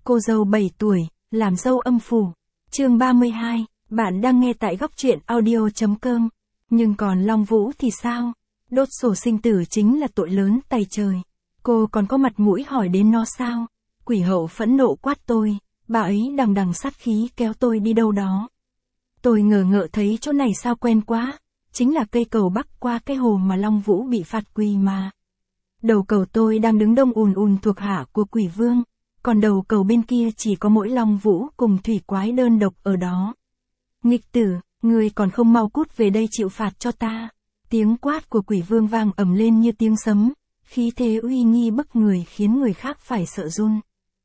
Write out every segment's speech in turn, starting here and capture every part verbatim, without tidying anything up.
Cô dâu bảy tuổi, làm dâu âm phủ. Chương ba mươi hai, bạn đang nghe tại góc truyện audio chấm com. Nhưng còn Long Vũ thì sao? Đốt sổ sinh tử chính là tội lớn tày trời. Cô còn có mặt mũi hỏi đến nó sao? Quỷ hậu phẫn nộ quát tôi, bà ấy đằng đằng sát khí kéo tôi đi đâu đó. Tôi ngờ ngợ thấy chỗ này sao quen quá, chính là cây cầu bắc qua cái hồ mà Long Vũ bị phạt quỳ mà. Đầu cầu tôi đang đứng đông ùn ùn thuộc hạ của quỷ vương, còn đầu cầu bên kia chỉ có mỗi Long Vũ cùng thủy quái đơn độc ở đó. Nghịch tử, ngươi còn không mau cút về đây chịu phạt cho ta. Tiếng quát của quỷ vương vang ầm lên như tiếng sấm, khí thế uy nghi bức người khiến người khác phải sợ run.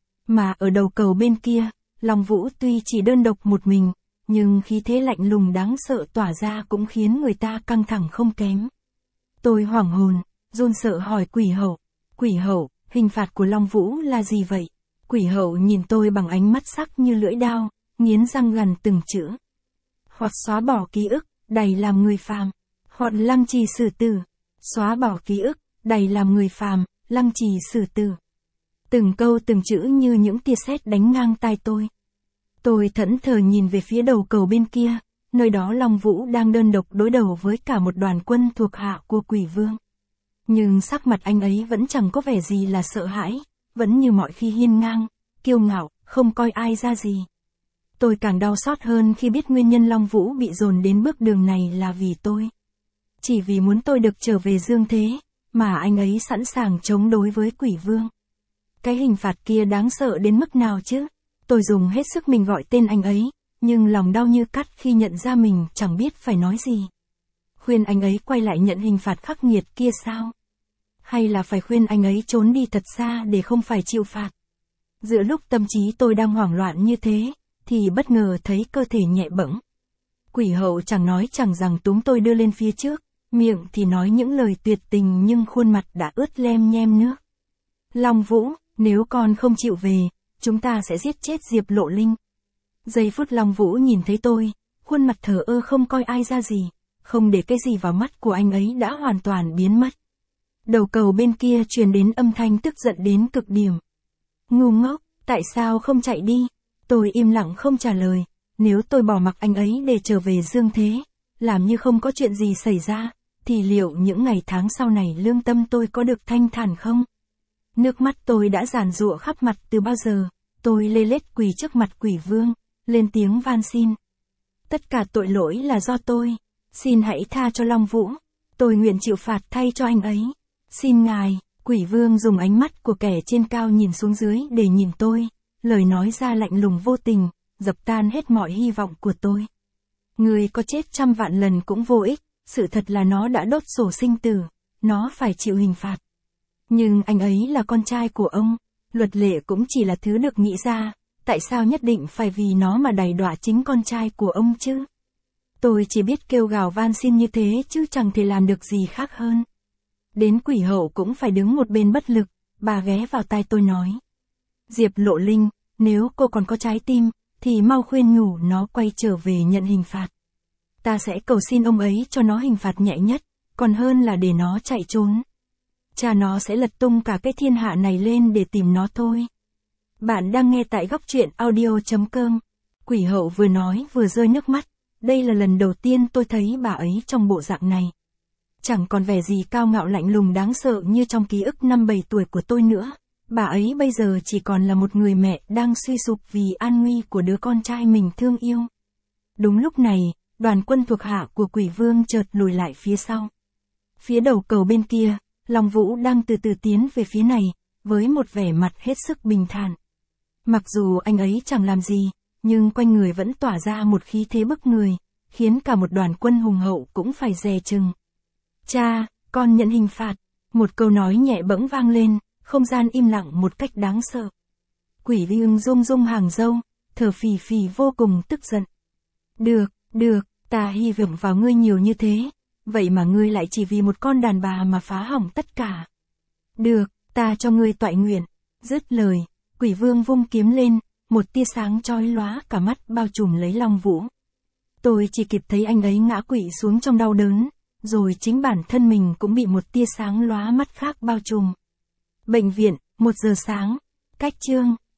Mà ở đầu cầu bên kia, Long Vũ tuy chỉ đơn độc một mình, nhưng khí thế lạnh lùng đáng sợ tỏa ra cũng khiến người ta căng thẳng không kém. Tôi hoảng hồn, run sợ hỏi quỷ hậu, quỷ hậu, hình phạt của Long Vũ là gì vậy? Quỷ hậu nhìn tôi bằng ánh mắt sắc như lưỡi dao, nghiến răng gằn từng chữ. Hoặc xóa bỏ ký ức, đày làm người phàm, hoặc lăng trì xử tử. Xóa bỏ ký ức, đày làm người phàm, lăng trì xử tử. Từng câu từng chữ như những tia sét đánh ngang tai tôi. Tôi thẫn thờ nhìn về phía đầu cầu bên kia, nơi đó Long Vũ đang đơn độc đối đầu với cả một đoàn quân thuộc hạ của quỷ vương. Nhưng sắc mặt anh ấy vẫn chẳng có vẻ gì là sợ hãi, vẫn như mọi khi hiên ngang, kiêu ngạo, không coi ai ra gì. Tôi càng đau xót hơn khi biết nguyên nhân Long Vũ bị dồn đến bước đường này là vì tôi. Chỉ vì muốn tôi được trở về dương thế, mà anh ấy sẵn sàng chống đối với quỷ vương. Cái hình phạt kia đáng sợ đến mức nào chứ? Tôi dùng hết sức mình gọi tên anh ấy, nhưng lòng đau như cắt khi nhận ra mình chẳng biết phải nói gì. Khuyên anh ấy quay lại nhận hình phạt khắc nghiệt kia sao? Hay là phải khuyên anh ấy trốn đi thật xa để không phải chịu phạt? Giữa lúc tâm trí tôi đang hoảng loạn như thế, thì bất ngờ thấy cơ thể nhẹ bẫng. Quỷ hậu chẳng nói chẳng rằng túm tôi đưa lên phía trước, miệng thì nói những lời tuyệt tình nhưng khuôn mặt đã ướt lem nhem nước. Long Vũ, nếu con không chịu về, chúng ta sẽ giết chết Diệp Lộ Linh. Giây phút Long Vũ nhìn thấy tôi, khuôn mặt thờ ơ không coi ai ra gì, không để cái gì vào mắt của anh ấy đã hoàn toàn biến mất. Đầu cầu bên kia truyền đến âm thanh tức giận đến cực điểm. Ngu ngốc, tại sao không chạy đi? Tôi im lặng không trả lời, nếu tôi bỏ mặc anh ấy để trở về dương thế, làm như không có chuyện gì xảy ra, thì liệu những ngày tháng sau này lương tâm tôi có được thanh thản không? Nước mắt tôi đã giàn giụa khắp mặt từ bao giờ, tôi lê lết quỳ trước mặt quỷ vương, lên tiếng van xin. Tất cả tội lỗi là do tôi, xin hãy tha cho Long Vũ, tôi nguyện chịu phạt thay cho anh ấy. Xin ngài, quỷ vương dùng ánh mắt của kẻ trên cao nhìn xuống dưới để nhìn tôi, lời nói ra lạnh lùng vô tình, dập tan hết mọi hy vọng của tôi. Người có chết trăm vạn lần cũng vô ích, sự thật là nó đã đốt sổ sinh tử, nó phải chịu hình phạt. Nhưng anh ấy là con trai của ông, luật lệ cũng chỉ là thứ được nghĩ ra, tại sao nhất định phải vì nó mà đày đọa chính con trai của ông chứ? Tôi chỉ biết kêu gào van xin như thế chứ chẳng thể làm được gì khác hơn. Đến quỷ hậu cũng phải đứng một bên bất lực, bà ghé vào tai tôi nói. Diệp Lộ Linh, nếu cô còn có trái tim, thì mau khuyên nhủ nó quay trở về nhận hình phạt. Ta sẽ cầu xin ông ấy cho nó hình phạt nhẹ nhất, còn hơn là để nó chạy trốn. Cha nó sẽ lật tung cả cái thiên hạ này lên để tìm nó thôi. Bạn đang nghe tại góc truyện audio chấm com. Quỷ hậu vừa nói vừa rơi nước mắt, đây là lần đầu tiên tôi thấy bà ấy trong bộ dạng này. Chẳng còn vẻ gì cao ngạo lạnh lùng đáng sợ như trong ký ức năm bảy tuổi của tôi nữa. Bà ấy bây giờ chỉ còn là một người mẹ đang suy sụp vì an nguy của đứa con trai mình thương yêu. Đúng lúc này, đoàn quân thuộc hạ của quỷ vương chợt lùi lại phía sau. Phía đầu cầu bên kia, Long Vũ đang từ từ tiến về phía này, với một vẻ mặt hết sức bình thản. Mặc dù anh ấy chẳng làm gì, nhưng quanh người vẫn tỏa ra một khí thế bức người, khiến cả một đoàn quân hùng hậu cũng phải dè chừng. Cha, con nhận hình phạt. Một câu nói nhẹ bẫng vang lên, không gian im lặng một cách đáng sợ. Quỷ vương rung rung hàng râu, thở phì phì vô cùng tức giận. Được, được, ta hy vọng vào ngươi nhiều như thế, vậy mà ngươi lại chỉ vì một con đàn bà mà phá hỏng tất cả. Được, ta cho ngươi toại nguyện. Dứt lời, quỷ vương vung kiếm lên, một tia sáng chói lóa cả mắt bao trùm lấy Long Vũ. Tôi chỉ kịp thấy anh ấy ngã quỵ xuống trong đau đớn, rồi chính bản thân mình cũng bị một tia sáng lóa mắt khác bao trùm. Bệnh viện, một giờ sáng. Cách chương.